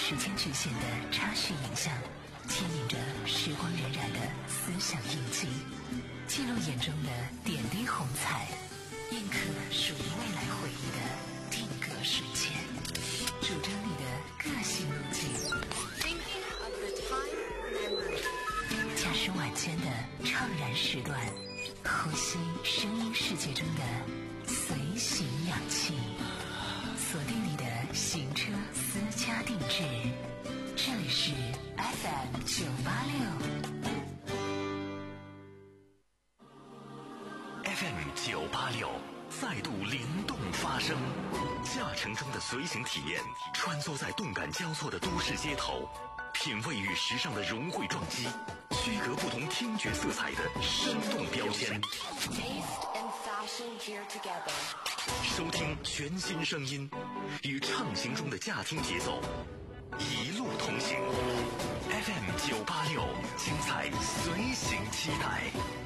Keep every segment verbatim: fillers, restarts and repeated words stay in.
时间局限的插叙影像，牵引着时光荏苒的思想印记，记录眼中的点滴红彩，印刻属于未来回忆的定格瞬间，主张你的个性路径。驾驶晚间的怅然时段，呼吸声音世界中的随行氧气，锁定你的行车私家定制。这里是 F M 九八六 F M 九八六再度灵动发声，驾乘中的随行体验，穿梭在动感交错的都市街头，品味与时尚的融汇撞击，区隔不同听觉色彩的生动标签，收听全新声音，与畅行中的驾听节奏一路同行。 F M 九八六，精彩随行期待。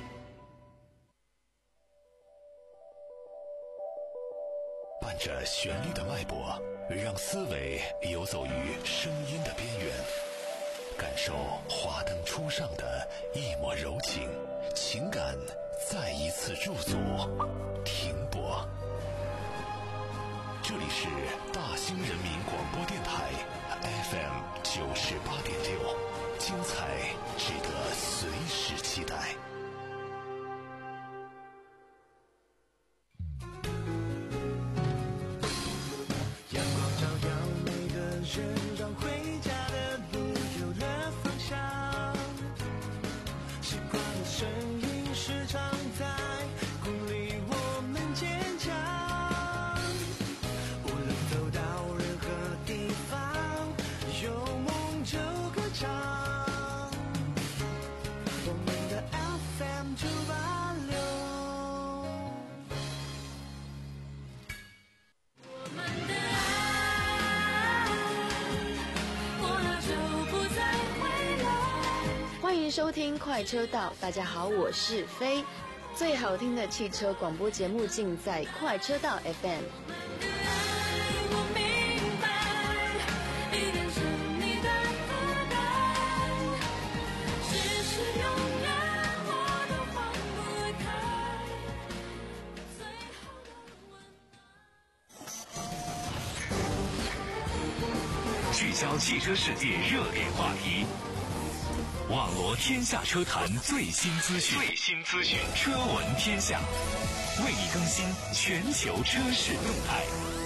伴着旋律的脉搏，让思维游走于声音的边缘，感受华灯初上的一抹柔情，情感再一次驻足停泊。这里是大兴人民广播电台 F M 九十八点六，精彩值得随时期待。 阳光照耀每个人，让回家的路有了方向。习惯的声音时常在鼓励我们坚强。无论走到任何地方，有梦就歌唱。我们的 F M 九八六。 欢迎收听快车道，大家好，我是飞。最好听的汽车广播节目尽在快车道 F M。 聚焦汽车世界热点话题，网罗天下车坛最新资讯，最新资讯，车闻天下，为你更新全球车市动态。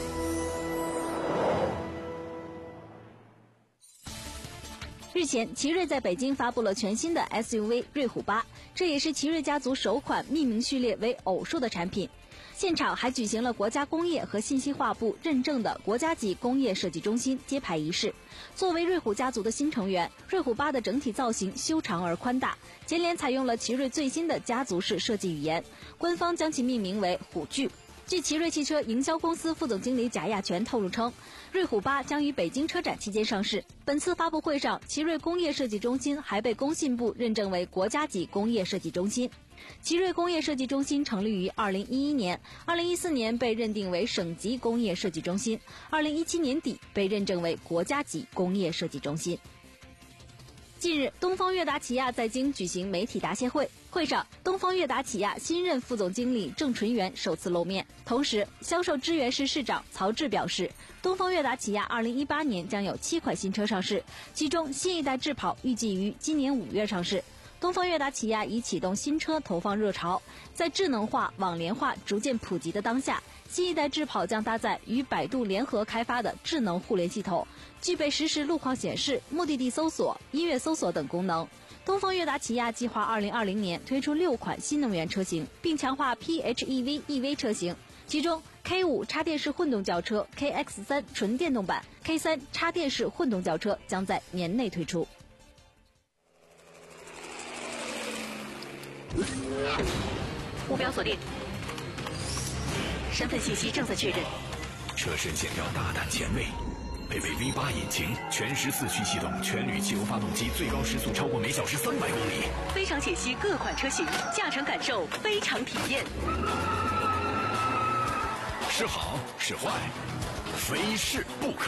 日前，奇瑞在北京发布了全新的 S U V 瑞虎八，这也是奇瑞家族首款命名序列为偶数的产品。现场还举行了国家工业和信息化部认证的国家级工业设计中心揭牌仪式。作为瑞虎家族的新成员，瑞虎八的整体造型修长而宽大，前脸采用了奇瑞最新的家族式设计语言，官方将其命名为虎踞。据奇瑞汽车营销公司副总经理贾亚全透露称，瑞虎八将于北京车展期间上市。本次发布会上，奇瑞工业设计中心还被工信部认证为国家级工业设计中心。奇瑞工业设计中心成立于二零一一年，二零一四年被认定为省级工业设计中心，二零一七年底被认证为国家级工业设计中心。近日，东方悦达起亚在京举行媒体答谢会，会上，东方悦达起亚新任副总经理郑纯元首次露面。同时，销售支援市市长曹志表示，东方悦达起亚二零一八年将有七款新车上市，其中新一代智跑预计于今年五月上市。东方悦达起亚已启动新车投放热潮，在智能化、网联化逐渐普及的当下，新一代智跑将搭载与百度联合开发的智能互联系统，具备实时路况显示、目的地搜索、音乐搜索等功能。东方悦达起亚计划二零二零年推出六款新能源车型，并强化 P H E V E V 车型，其中 K 五 插电式混动轿车、K X 三 纯电动版、K 三 插电式混动轿车将在年内推出。 目标锁定，身份信息正在确认。 车身线条大胆前卫，配备 V 八引擎，全时四驱系统，全铝汽油发动机，最高时速超过每小时三百公里。 非常解析各款车型，驾乘感受非常体验。 是好是坏，非试不可。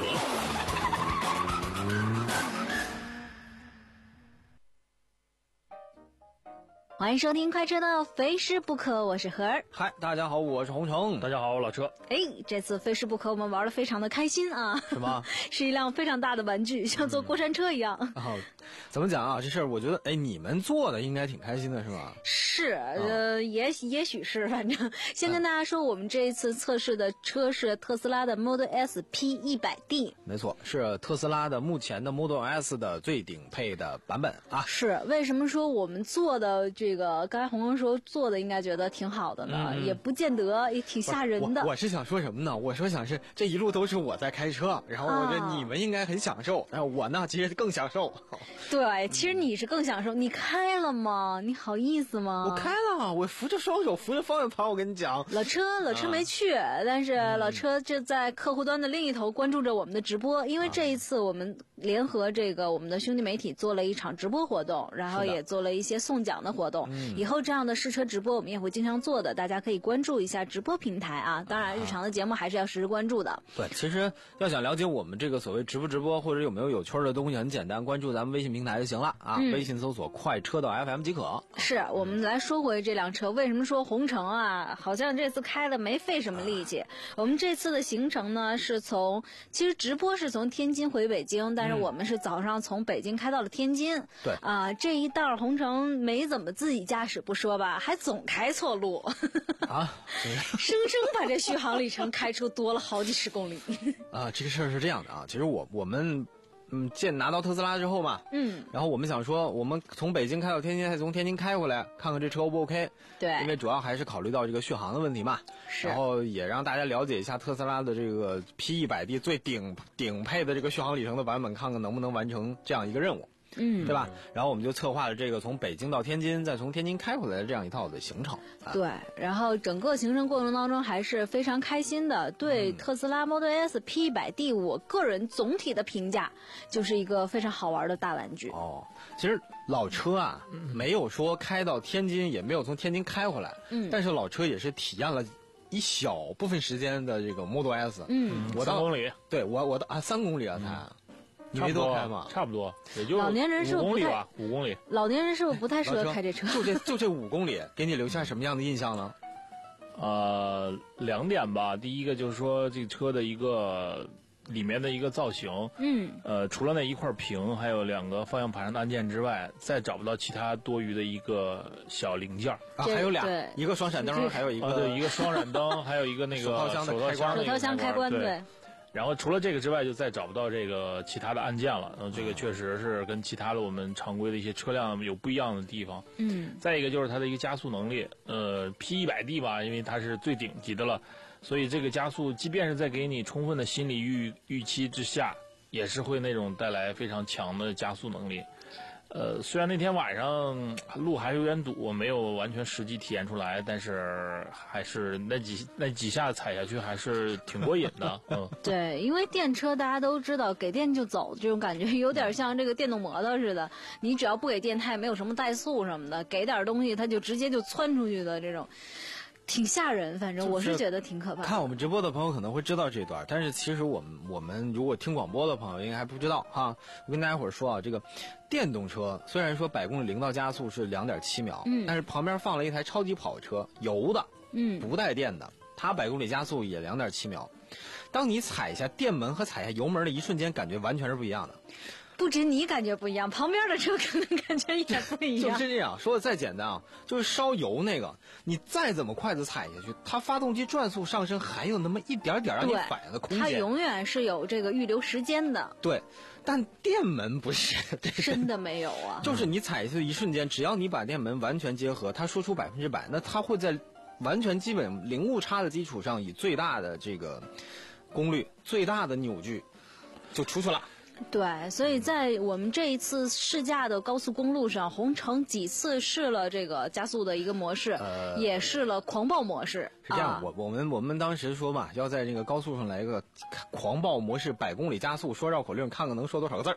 欢迎收听快车道，非试不可，我是何儿。 嗨，大家好，我是洪城。 大家好，我老车。 哎，这次非试不可我们玩得非常的开心啊！ 什么？ 是一辆非常大的玩具，像坐过山车一样。 嗯哦，怎么讲啊？这事儿我觉得，哎，你们做的应该挺开心的，是吧？ 是，呃，也也许是，反正先跟大家说，我们这一次测试的车是特斯拉的 Model S P 一百 D。 没错，是特斯拉的目前的 Model S 的最顶配的版本啊。 是，为什么说我们做的这个，刚才洪哥说做的应该觉得挺好的呢？嗯、也不见得，也挺吓人的。 我, 我是想说什么呢？我说想是这一路都是我在开车，然后我觉得你们应该很享受，然后、啊、我呢其实更享受。 对，其实你是更享受。你开了吗？你好意思吗？ 我开了，我扶着双手扶着方向盘，我跟你讲。 老车老车没去、啊、但是老车就在客户端的另一头关注着我们的直播，因为这一次我们联合这个我们的兄弟媒体做了一场直播活动，然后也做了一些送奖的活动。以后这样的试车直播我们也会经常做的，大家可以关注一下直播平台啊。当然日常的节目还是要实时关注的。 对，其实要想了解我们这个所谓直不直播或者有没有有趣的东西，很简单，关注咱们微信平台就行了啊、嗯、微信搜索快车道 F M 即可。 是，我们来说回这辆车，为什么说红城啊好像这次开的没费什么力气、啊、我们这次的行程呢是从，其实直播是从天津回北京，但是我们是早上从北京开到了天津。 对啊、呃，这一道红城没怎么自己驾驶不说吧，还总开错路啊， 生生把这续航里程开出多了好几十公里啊。这个事儿是这样的啊，其实我我们嗯见拿到特斯拉之后嘛，嗯，然后我们想说，我们从北京开到天津，再从天津开回来，看看这车 O 不 OK？ 对， 因为主要还是考虑到这个续航的问题嘛。 是， 然后也让大家了解一下特斯拉的这个 P 一百 D 最顶顶配的这个续航里程的版本，看看能不能完成这样一个任务。嗯，对吧？然后我们就策划了这个从北京到天津，再从天津开回来的这样一套的行程。啊、 对，然后整个行程过程当中还是非常开心的。对、嗯、特斯拉 Model S P 一百 D， 我个人总体的评价就是一个非常好玩的大玩具。 哦，其实老车啊，嗯、没有说开到天津，也没有从天津开回来。嗯，但是老车也是体验了一小部分时间的这个 Model S。 嗯， 我到三公里，对我我到啊三公里啊才。嗯，你没多开吗？ 差不多，也就老年人是五公里吧，五公里。 老年人是不是不太适合开这车？ 就这就这五公里，给你留下什么样的印象呢？ 呃，两点吧。第一个就是说这个车的一个里面的一个造型，嗯，呃，除了那一块屏，还有两个方向盘上的按键之外，再找不到其他多余的一个小零件。 啊，还有俩，一个双闪灯，还有一个、 啊、对，一个双闪灯，还有一个那个手套箱的开关， 手套箱开关，对。 然后除了这个之外，就再找不到这个其他的按键了。嗯，这个确实是跟其他的我们常规的一些车辆有不一样的地方。嗯，再一个就是它的一个加速能力，呃 ，P 一百 D 吧，因为它是最顶级的了，所以这个加速，即便是在给你充分的心理预预期之下，也是会那种带来非常强的加速能力。呃，虽然那天晚上路还是有点堵，我没有完全实际体验出来，但是还是那几那几下踩下去还是挺过瘾的。嗯， 对，因为电车大家都知道，给电就走，这种感觉有点像这个电动摩托似的，你只要不给电，它也没有什么怠速什么的，给点东西它就直接就窜出去的这种。挺吓人，反正我是觉得挺可怕的。 看我们直播的朋友可能会知道这段，但是其实我们我们如果听广播的朋友应该还不知道哈。我跟大家伙儿说啊，这个电动车虽然说百公里零到加速是两点七秒，嗯，但是旁边放了一台超级跑车，油的，嗯，不带电的，它百公里加速也两点七秒。当你踩下电门和踩下油门的一瞬间，感觉完全是不一样的。 不止你感觉不一样，旁边的车可能感觉也不一样。 就是这样说的再简单啊，就是烧油那个，你再怎么快的踩下去，它发动机转速上升还有那么一点点让你反应的空间。 它永远是有这个预留时间的。 对，但电门不是， 真的没有啊。 就是你踩下去的一瞬间，只要你把电门完全结合，它说出百分之百，那它会在完全基本零误差的基础上，以最大的这个功率、最大的扭矩就出去了。 对，所以在我们这一次试驾的高速公路上，红城几次试了这个加速的一个模式，呃、也试了狂暴模式。 是这样， 啊、 我我们我们当时说嘛，要在这个高速上来一个狂暴模式，百公里加速，说绕口令，看看能说多少个字儿。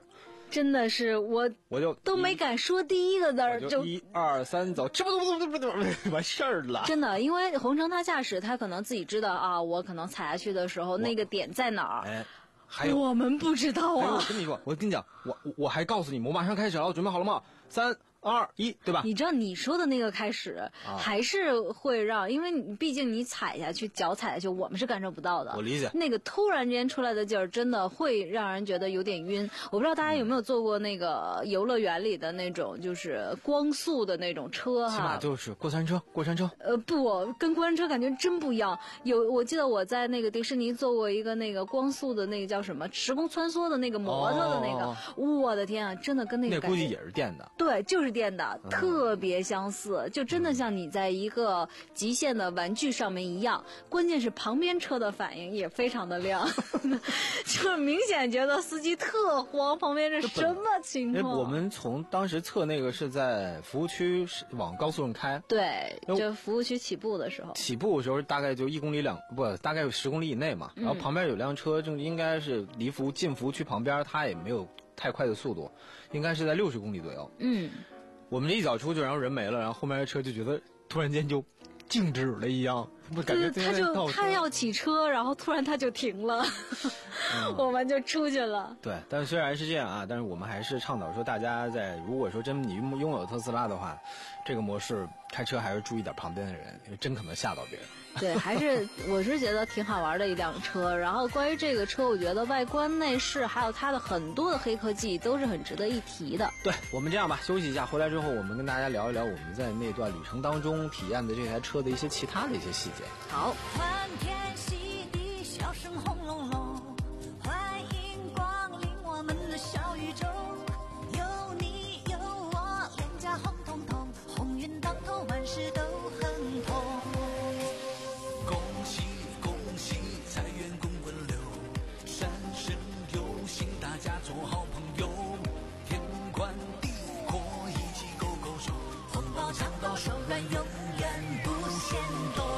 真的是我我就都没敢说第一个字儿， 就一二三走，这不不不不不完事儿了。 真的，因为红橙他驾驶，他可能自己知道啊，我可能踩下去的时候那个点在哪儿。 哎，还有我们不知道啊。 我跟你说，我跟你讲，我我还告诉你，我马上开始了，我准备好了吗？三。二一，对吧？ 你知道你说的那个开始，啊、还是会让，因为你毕竟你踩下去，脚踩下去，我们是感受不到的。 我理解。 那个突然间出来的劲儿，真的会让人觉得有点晕。我不知道大家有没有坐过那个游乐园里的那种，就是光速的那种车哈。 起码就是过山车，过山车。 呃，不，跟过山车感觉真不一样。有，我记得我在那个迪士尼坐过一个那个光速的那个叫什么时空穿梭的那个摩托的那个，哦、我的天啊，真的跟那个那估计也是电的。 对，就是电的。嗯，特别相似，就真的像你在一个极限的玩具上面一样。关键是旁边车的反应也非常的亮，就是明显觉得司机特慌，旁边是什么情况？ 我们从当时测那个是在服务区往高速上开， 对，就服务区起步的时候， 起步的时候大概就一公里两不，大概有十公里以内嘛。然后旁边有辆车正应该是离服进服务区旁边，它也没有太快的速度，应该是在六十公里左右。 嗯。 我们这一脚出去，然后人没了，然后后面的车就觉得突然间就静止了一样，不感觉他就他要起车，然后突然他就停了，嗯、我们就出去了。 对，但是虽然是这样啊，但是我们还是倡导说，大家在如果说真你拥有特斯拉的话，这个模式开车还是注意点旁边的人，因为真可能吓到别人。 对，还是我是觉得挺好玩的一辆车。然后关于这个车，我觉得外观内饰还有它的很多的黑科技都是很值得一提的。 对，我们这样吧，休息一下，回来之后我们跟大家聊一聊我们在那段旅程当中体验的这台车的一些其他的一些细节。 好。 欢天喜地，笑声轰隆隆，欢迎光临我们的小宇宙，有你有我，脸颊红彤彤，鸿运当头，万事都很通。 恭喜恭喜，财源滚滚流，三生有幸，大家做好朋友，天宽地阔，一起勾勾手，红包抢到手软，永远不嫌多。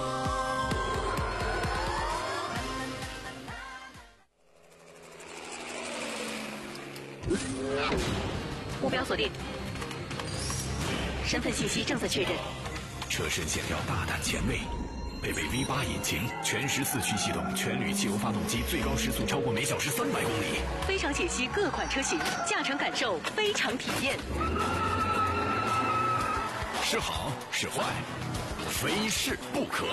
目标锁定，身份信息正在确认。 车身线条大胆前卫，配备 V 八 引擎，全时四驱系统，全铝汽油发动机，最高时速超过每小时三百公里。 非常解析各款车型，驾乘感受非常体验。 是好是坏，非试不可。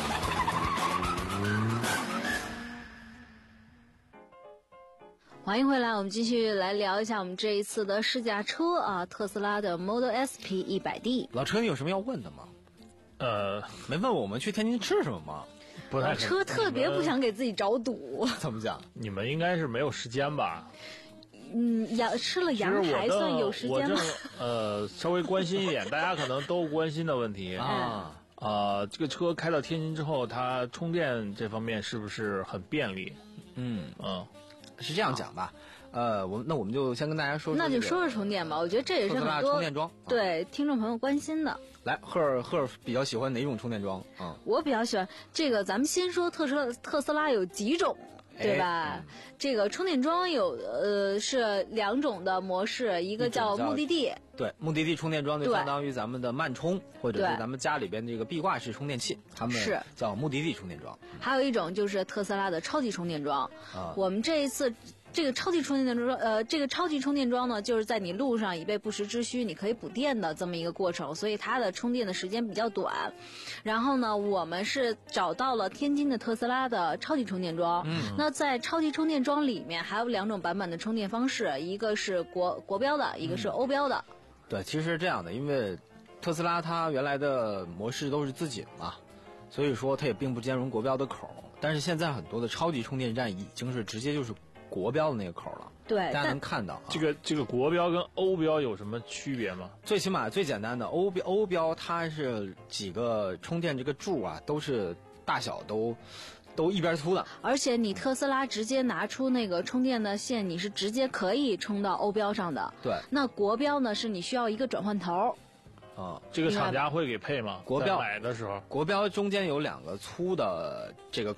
欢迎回来，我们继续来聊一下我们这一次的试驾车啊，特斯拉的 Model S P 一百 D。 老车，你有什么要问的吗？ 呃， 没问我们去天津吃什么吗？ 不太。 老车特别不想给自己找堵。 怎么讲？ 你们应该是没有时间吧？ 嗯，羊吃了羊排算有时间吗？ 呃，稍微关心一点，大家可能都关心的问题啊。 呃，这个车开到天津之后，它充电这方面是不是很便利？ 嗯嗯。 是这样讲吧，呃，我那我们就先跟大家说说、这个， 那就说说充电吧。我觉得这也是很多充电桩对、啊、听众朋友关心的。 来，赫尔赫尔比较喜欢哪种充电桩啊？ 我比较喜欢这个。咱们先说特斯拉，特斯拉有几种，对吧？ 哎嗯、 这个充电桩有呃是两种的模式，一个叫目的地。 对，目的地充电桩就相当于咱们的慢充，或者是咱们家里边这个壁挂式充电器，它们是叫目的地充电桩。 还有一种就是特斯拉的超级充电桩。啊、我们这一次。这个超级充电桩，呃，这个超级充电桩呢，就是在你路上以备不时之需，你可以补电的这么一个过程，所以它的充电的时间比较短。然后呢，我们是找到了天津的特斯拉的超级充电桩。嗯，那在超级充电桩里面还有两种版本的充电方式，一个是国国标的，一个是欧标的。 嗯、对，其实是这样的，因为特斯拉它原来的模式都是自己嘛，所以说它也并不兼容国标的口。但是现在很多的超级充电站已经是直接就是国标的那个口了， 对， 大家能看到、啊、 这个这个国标跟欧标有什么区别吗？ 最起码最简单的欧标，欧标它是几个充电这个柱啊，都是大小都都一边粗的， 而且你特斯拉直接拿出那个充电的线，你是直接可以充到欧标上的。 对， 那国标呢，是你需要一个转换头。 啊， 这个厂家会给配吗？ 国标买的时候， 国标中间有两个粗的这个口。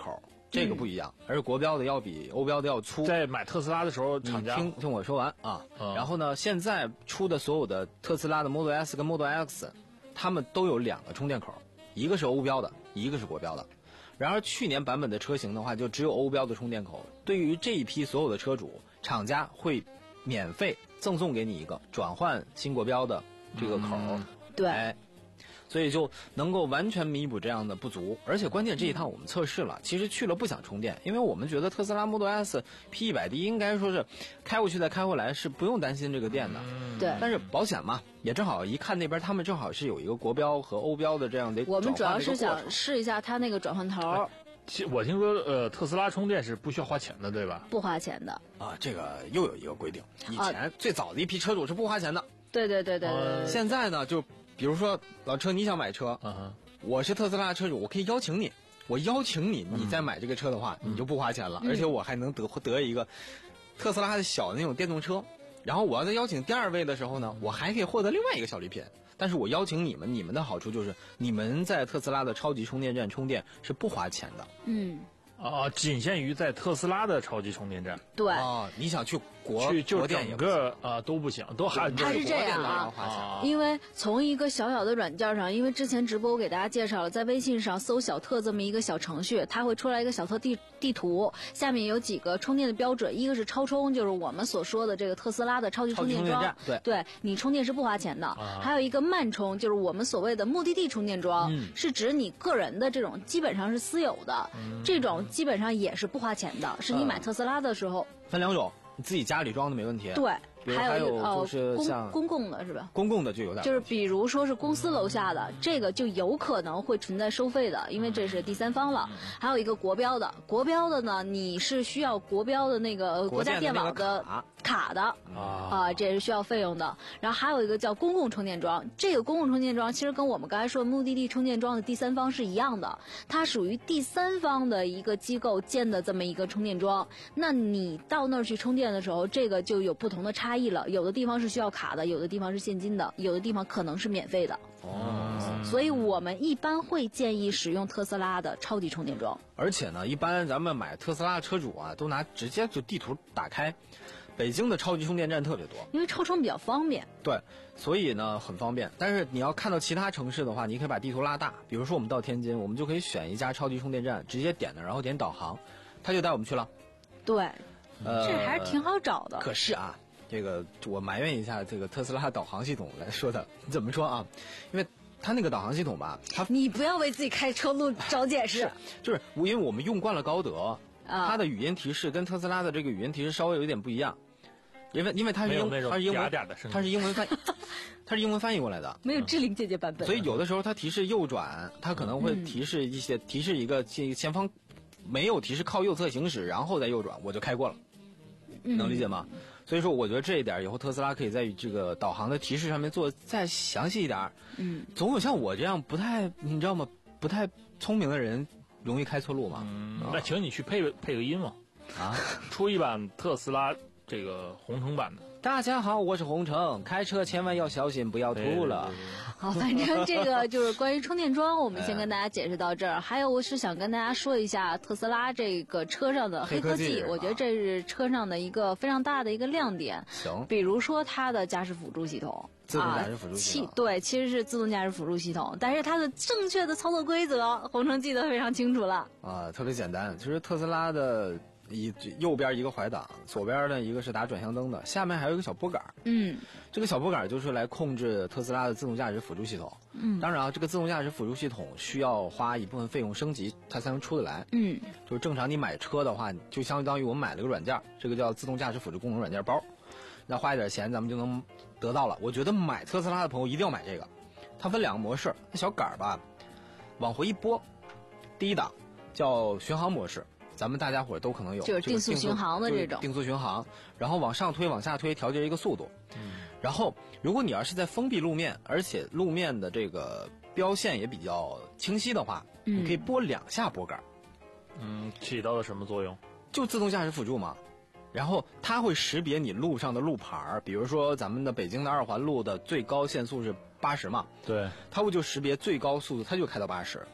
这个不一样，嗯、而且国标的要比欧标的要粗。 在买特斯拉的时候，厂家听听我说完啊、 嗯。 然后呢，现在出的所有的特斯拉的 Model S 跟 Model X， 它们都有两个充电口，一个是欧标的，一个是国标的。然而去年版本的车型的话，就只有欧标的充电口。对于这一批所有的车主，厂家会免费赠送给你一个转换新国标的这个口。 嗯、 对。 哎，所以就能够完全弥补这样的不足，而且关键这一趟我们测试了，其实去了不想充电，因为我们觉得特斯拉 Model S P 一百 D 应该说是开过去再开回来是不用担心这个电的， 对。 但是保险嘛，也正好一看那边他们正好是有一个国标和欧标的这样的转换的一个过程。 我们主要是想试一下它那个转换头。 我听说，呃，特斯拉充电是不需要花钱的，对吧？ 不花钱的啊，这个又有一个规定，以前最早的一批车主是不花钱的。 对对对对对。 呃、现在呢，就比如说老车你想买车， 嗯、 我是特斯拉车主，我可以邀请你，我邀请你，你再买这个车的话， 嗯、 你就不花钱了， 嗯、 而且我还能得得一个特斯拉的小的那种电动车。然后我要在邀请第二位的时候呢，我还可以获得另外一个小礼品。但是我邀请你们，你们的好处就是你们在特斯拉的超级充电站充电是不花钱的。 嗯。 啊，仅限于在特斯拉的超级充电站。 对啊，你想去国去就整个啊都不行，都还它是这样啊，因为从一个小小的软件上，因为之前直播我给大家介绍了，在微信上搜小特这么一个小程序，它会出来一个小特地地图，下面有几个充电的标准，一个是超充，就是我们所说的这个特斯拉的超级充电桩， 对对，你充电是不花钱的，啊、还有一个慢充，就是我们所谓的目的地充电桩， 嗯、 是指你个人的这种基本上是私有的，嗯、这种基本上也是不花钱的，是你买特斯拉的时候。 呃、分两种，你自己家里装的没问题。 对。 还有就是像公公共的是吧？ 公共的就有点， 就是比如说是公司楼下的，这个就有可能会存在收费的，因为这是第三方了。还有一个国标的，国标的呢，你是需要国标的那个国家电网的卡的啊，这是需要费用的。然后还有一个叫公共充电桩，这个公共充电桩其实跟我们刚才说目的地充电桩的第三方是一样的，它属于第三方的一个机构建的这么一个充电桩。那你到那儿去充电的时候，这个就有不同的差异。有的地方是需要卡的，有的地方是现金的，有的地方可能是免费的。 哦， 所以我们一般会建议使用特斯拉的超级充电桩。 而且呢，一般咱们买特斯拉的车主啊，都拿直接就地图打开，北京的超级充电站特别多， 因为超充比较方便。 对，所以呢很方便。但是你要看到其他城市的话，你可以把地图拉大，比如说我们到天津，我们就可以选一家超级充电站，直接点的，然后点导航，他就带我们去了。 对， 呃， 这还是挺好找的。 可是啊。这个我埋怨一下这个特斯拉导航系统来说的，怎么说啊？因为它那个导航系统吧，它你不要为自己开车路找解释。 是，就是因为我们用惯了高德，啊、它的语音提示跟特斯拉的这个语音提示稍微有一点不一样，因为因为它是英它是英文它是英文翻它是英文翻译过来的， 没有志玲姐姐版本。 所以有的时候它提示右转，它可能会提示一些、嗯、提示一个前方没有提示靠右侧行驶，然后再右转，我就开过了，能理解吗？嗯，所以说，我觉得这一点以后特斯拉可以在这个导航的提示上面做再详细一点。 嗯， 总有像我这样不太，你知道吗？不太聪明的人容易开错路嘛。 嗯，那请你去配配个音嘛。 啊， 出一版特斯拉这个红橙版的。 大家好，我是红橙，开车千万要小心，不要吐了。 好，反正这个就是关于充电桩，我们先跟大家解释到这儿。还有，我是想跟大家说一下特斯拉这个车上的黑科技， 黑科技我觉得这是车上的一个非常大的一个亮点。 行， 比如说它的驾驶辅助系统， 自动驾驶辅助系统， 啊、对，其实是自动驾驶辅助系统，但是它的正确的操作规则，红橙记得非常清楚了。 啊，特别简单，其实特斯拉的。一右边一个怀档，左边呢一个是打转向灯的，下面还有一个小拨杆。 嗯， 这个小拨杆就是来控制特斯拉的自动驾驶辅助系统。 嗯， 当然啊，这个自动驾驶辅助系统需要花一部分费用升级，它才能出得来。 嗯， 就是正常你买车的话，就相当于我们买了个软件，这个叫自动驾驶辅助功能软件包，那花一点钱咱们就能得到了。我觉得买特斯拉的朋友一定要买这个，它分两个模式，那小杆吧，往回一拨，第一档叫巡航模式。咱们大家伙都可能有， 就是定速巡航的这种， 定速巡航，然后往上推、往下推，调节一个速度。 嗯， 然后如果你要是在封闭路面，而且路面的这个标线也比较清晰的话， 嗯、 你可以拨两下拨杆。 嗯，起到了什么作用？ 就自动驾驶辅助嘛。然后它会识别你路上的路牌，比如说咱们的北京的二环路的最高限速是八十嘛， 对， 它会就识别最高速度，它就开到八十。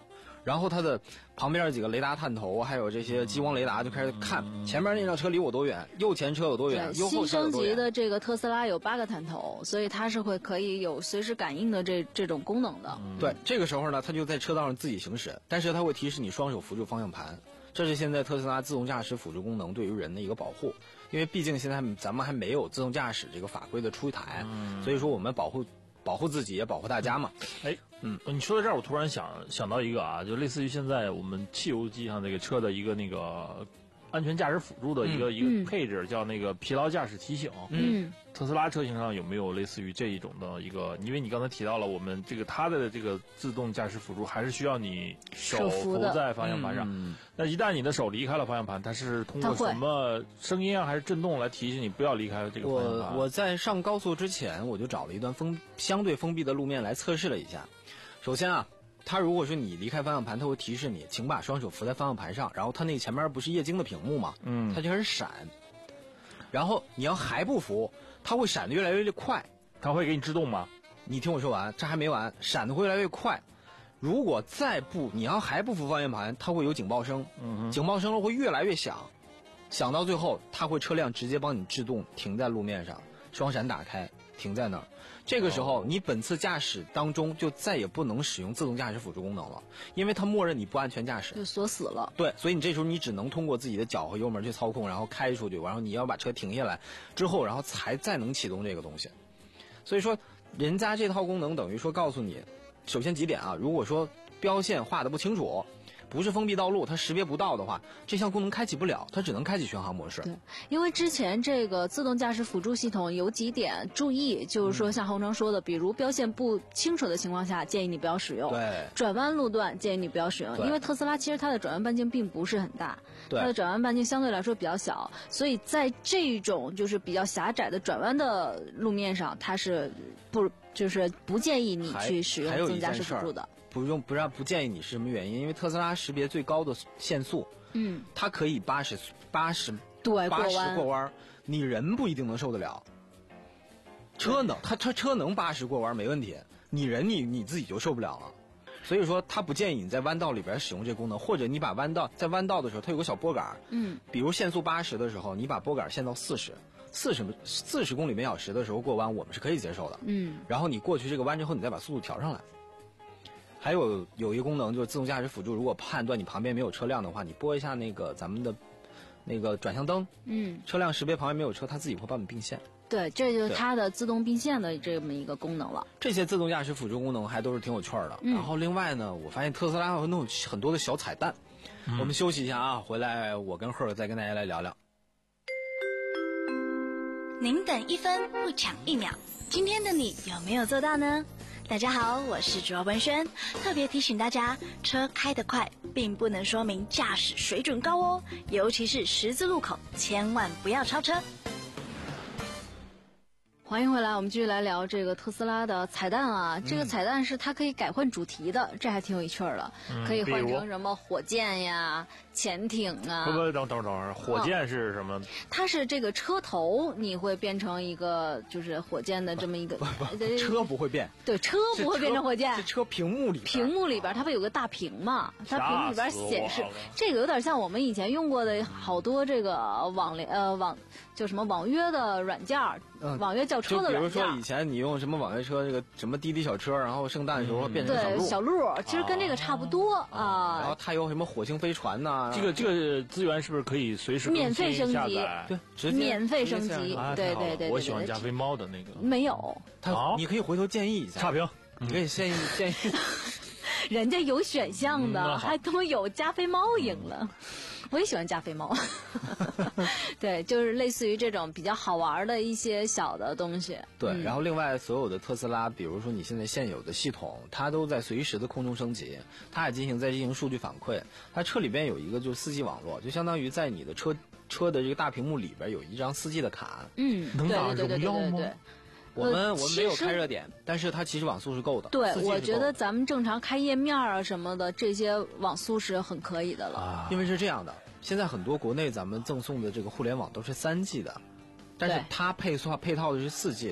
然后它的旁边几个雷达探头还有这些激光雷达就开始看前面那辆车离我多远，右前车有多远，右后车有多远。 新升级的这个特斯拉有八个探头，所以它是会可以有随时感应的这这种功能的。 嗯、对，这个时候呢，它就在车道上自己行驶，但是它会提示你双手扶住方向盘。这是现在特斯拉自动驾驶辅助功能对于人的一个保护，因为毕竟现在咱们还没有自动驾驶这个法规的出台，嗯、所以说我们保护保护自己也保护大家嘛。 哎，嗯，你说到这儿，我突然想想到一个啊，就类似于现在我们汽油机上这个车的一个那个安全驾驶辅助的一个、嗯、一个配置，叫那个疲劳驾驶提醒。 嗯， 特斯拉车型上有没有类似于这一种的一个？因为你刚才提到了，我们这个它的这个自动驾驶辅助还是需要你手扶在方向盘上。 嗯、 那一旦你的手离开了方向盘，它是通过什么声音啊，还是震动来提醒你不要离开这个方向盘？ 我我在上高速之前，我就找了一段封相对封闭的路面来测试了一下。首先啊。它如果说你离开方向盘，它会提示你，请把双手扶在方向盘上。然后它那前面不是液晶的屏幕吗？ 嗯， 它就开始闪。然后你要还不扶，它会闪得越来越快。 它会给你制动吗？ 你听我说完，这还没完，闪得会越来越快。如果再不，你要还不扶方向盘，它会有警报声。 嗯， 警报声了会越来越响，响到最后，它会车辆直接帮你制动停在路面上，双闪打开。停在那儿，这个时候你本次驾驶当中就再也不能使用自动驾驶辅助功能了，因为它默认你不安全驾驶， 就锁死了。 对，所以你这时候你只能通过自己的脚和油门去操控，然后开出去，然后你要把车停下来之后，然后才再能启动这个东西。所以说，人家这套功能等于说告诉你，首先几点啊，如果说标线画的不清楚。不是封闭道路，它识别不到的话，这项功能开启不了，它只能开启巡航模式。 对，因为之前这个自动驾驶辅助系统有几点注意，就是说像洪成说的，比如标线不清楚的情况下，建议你不要使用。 对， 转弯路段建议你不要使用，因为特斯拉其实它的转弯半径并不是很大，它的转弯半径相对来说比较小，所以在这种就是比较狭窄的转弯的路面上，它是不就是不建议你去使用自动驾驶辅助的。 不用不让不建议你是什么原因？因为特斯拉识别最高的限速， 嗯， 它可以八十八十对八十过弯，你人不一定能受得了。车能，它它车能八十过弯没问题，你人你你自己就受不了了。所以说，它不建议你在弯道里边使用这功能，或者你把弯道在弯道的时候，它有个小拨杆， 嗯， 比如限速八十的时候，你把拨杆限到四十，四十四十公里每小时的时候过弯，我们是可以接受的， 嗯， 然后你过去这个弯之后，你再把速度调上来。还有有一个功能就是自动驾驶辅助，如果判断你旁边没有车辆的话，你拨一下那个咱们的那个转向灯， 嗯， 车辆识别旁边没有车，它自己会帮你并线。 对，这就是它的自动并线的这么一个功能了。 这些自动驾驶辅助功能还都是挺有趣的。嗯、然后另外呢，我发现特斯拉有那种很多的小彩蛋。嗯、我们休息一下啊，回来我跟赫再跟大家来聊聊。 您等一分不抢一秒，今天的你有没有做到呢？大家好，我是主要文轩，特别提醒大家，车开得快并不能说明驾驶水准高哦，尤其是十字路口，千万不要超车。 欢迎回来，我们继续来聊这个特斯拉的彩蛋啊。这个彩蛋是它可以改换主题的，这还挺有趣的， 嗯、 可以换成什么火箭呀、潜艇啊。 不不，等等等会儿，火箭是什么？ 哦、它是这个车头，你会变成一个就是火箭的这么一个。 不不，车不会变。 对，车不会变成火箭。 这车屏幕里边， 屏幕里边它不有个大屏嘛？它屏幕里边显示，这个有点像我们以前用过的好多这个网联呃网就什么网约的软件，嗯、网约叫车的软件。 比如说以前你用什么网约车，这个什么滴滴小车，然后圣诞的时候变成小路， 对小路，其实跟这个差不多啊。 啊然后它有什么火星飞船呐、 啊？这个这个资源是不是可以随时免费升级？ 对，直接免费升级。 啊、 对对 对, 对。 我喜欢加菲猫的那个。 没有。 它、啊、你可以回头建议一下。 差评。 你可以建议建议。 人家有选项的， 嗯、 还都有加菲猫赢了。我也喜欢加菲猫，对，就是类似于这种比较好玩的一些小的东西。 对， 嗯、 然后另外所有的特斯拉，比如说你现在现有的系统，它都在随时的空中升级，它也进行在进行数据反馈。它车里边有一个就是 四 G 网络，就相当于在你的车车的这个大屏幕里边有一张 四 G 的卡。 嗯， 能打荣耀吗？ 我们我们没有开热点，但是它其实网速是够的。 对，我觉得咱们正常开页面啊什么的，这些网速是很可以的了。 啊、因为是这样的，现在很多国内咱们赠送的这个互联网都是三 G 的，但是它配套配套的是四 G 的。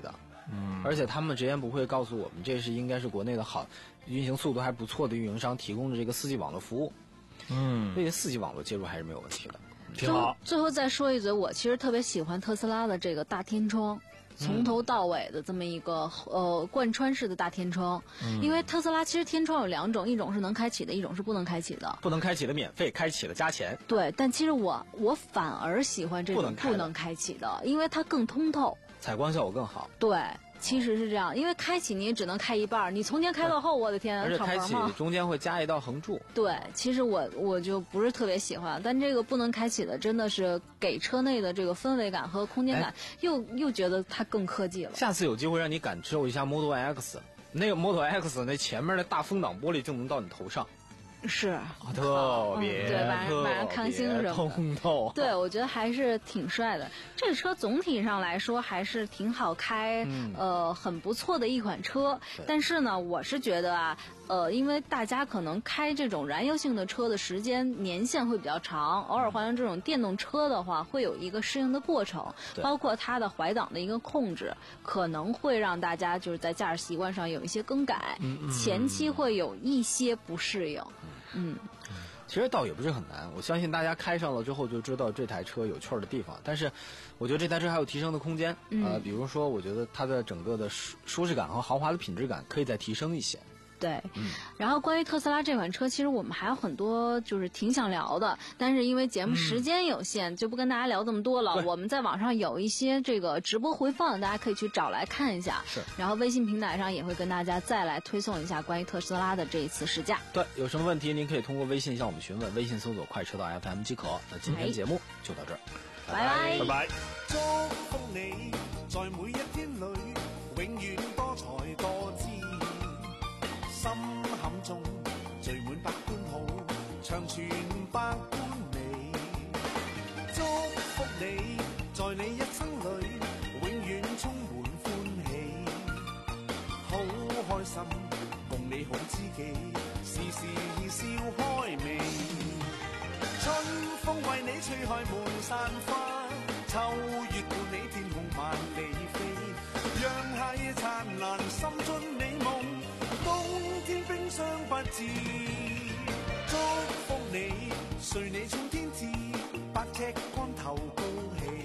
嗯，而且他们直言不讳告诉我们，这是应该是国内的好运行速度还不错的运营商提供的这个四 G 网络服务。嗯，这些四 G 网络接入还是没有问题的， 挺好。 最后再说一嘴，我其实特别喜欢特斯拉的这个大天窗。从头到尾的这么一个呃贯穿式的大天窗、嗯，因为特斯拉其实天窗有两种，一种是能开启的，一种是不能开启的。 不能开启的免费，开启的加钱。 对，但其实我我反而喜欢这种不能开启的，因为它更通透， 采光效果更好。 对。其实是这样，因为开启你也只能开一半，你从前开到后，我的天， 而且开启中间会加一道横柱。 对，其实我我就不是特别喜欢，但这个不能开启的真的是给车内的这个氛围感和空间感，又又觉得它更科技了。 下次有机会让你感受一下 Model X， 那个 Model X 那前面的大风挡玻璃就能到你头上。 是， 特别、 嗯、对，晚上晚上看星什么通透。 对，我觉得还是挺帅的。这个车总体上来说还是挺好开，嗯、呃，很不错的一款车。但是呢，我是觉得啊，呃，因为大家可能开这种燃油性的车的时间年限会比较长，偶尔换成这种电动车的话，会有一个适应的过程，包括它的怀档的一个控制，可能会让大家就是在驾驶习惯上有一些更改，嗯嗯、前期会有一些不适应。嗯， 其实倒也不是很难，我相信大家开上了之后就知道这台车有趣儿的地方。但是，我觉得这台车还有提升的空间。嗯、呃，比如说，我觉得它的整个的舒舒适感和豪华的品质感可以再提升一些。 对，嗯，然后关于特斯拉这款车，其实我们还有很多就是挺想聊的，但是因为节目时间有限，嗯、就不跟大家聊这么多了。我们在网上有一些这个直播回放，大家可以去找来看一下。 是， 然后微信平台上也会跟大家再来推送一下关于特斯拉的这一次试驾。 对，有什么问题您可以通过微信向我们询问，微信搜索快车道 F M 即可。那今天节目就到这儿， 拜拜拜拜。 祝福你在每一天裏永遠多才多姿，心坎中聚滿百般好，長存百般美。祝福你在你一生裏永遠充滿歡喜，好開心共你好知己，時時笑開眉。春風為你吹開滿山花，秋月伴你天空萬里飛，讓夏夜燦爛滲進你夢，冬天冰霜不至。祝福你隨你衝天志，百尺竿頭高起。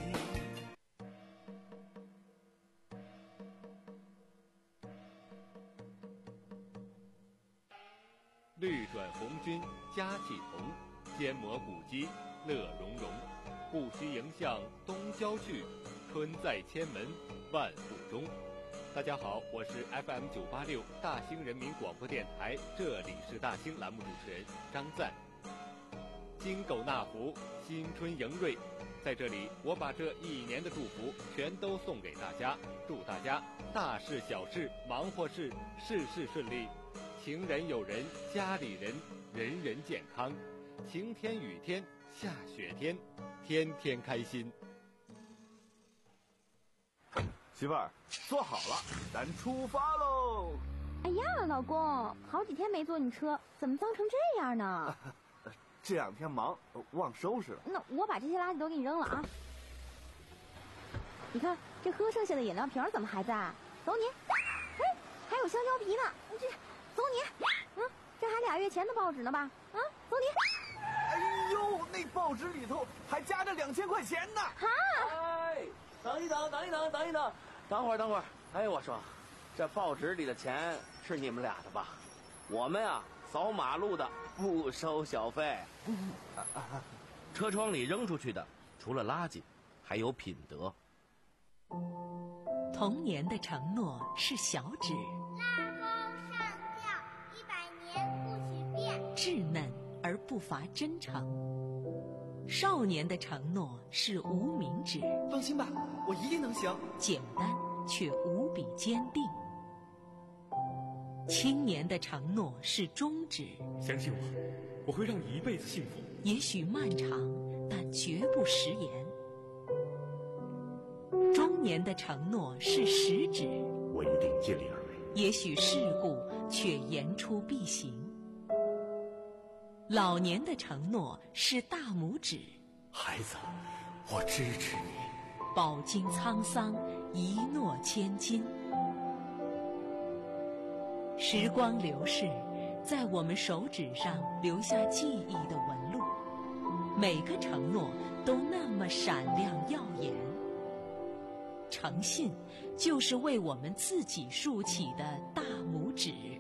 绿转红军佳气同，坚磨古肌乐融融。不须迎向东郊去，春在千门万户中。大家好，我是 F M 九八六大兴人民广播电台，这里是大兴栏目主持人张赞。金狗纳福，新春迎瑞，在这里我把这一年的祝福全都送给大家，祝大家大事小事忙活事事事顺利，情人友人家里人人人健康，晴天雨天下雪天，天天开心。 媳妇儿，坐好了，咱出发喽！ 哎呀，老公，好几天没坐你车，怎么脏成这样呢？ 这两天忙，忘收拾了。 那我把这些垃圾都给你扔了啊！你看，这喝剩下的饮料瓶怎么还在？走你！哎，还有香蕉皮呢，这走你！嗯，这还俩月前的报纸呢吧？啊，走你！ 哎呦，那报纸里头还夹着两千块钱呢！ 哈！ 哎，等一等，等一等，等一等，等会儿，等会儿。哎，我说，这报纸里的钱是你们俩的吧？我们啊，扫马路的不收小费。车窗里扔出去的，除了垃圾，还有品德。 童年的承诺是小指， 拉钩上吊，一百年不许变， 稚嫩而不乏真诚。少年的承诺是无名指， 放心吧，我一定能行。 简单却无比坚定。青年的承诺是中指， 相信我，我会让你一辈子幸福。 也许漫长，但绝不食言。中年的承诺是食指， 我一定尽力而为。 也许世故，却言出必行。老年的承诺是大拇指， 孩子，我支持你。 饱经沧桑，一诺千金。 时光流逝，在我们手指上留下记忆的纹路，每个承诺都那么闪亮耀眼。诚信就是为我们自己竖起的大拇指。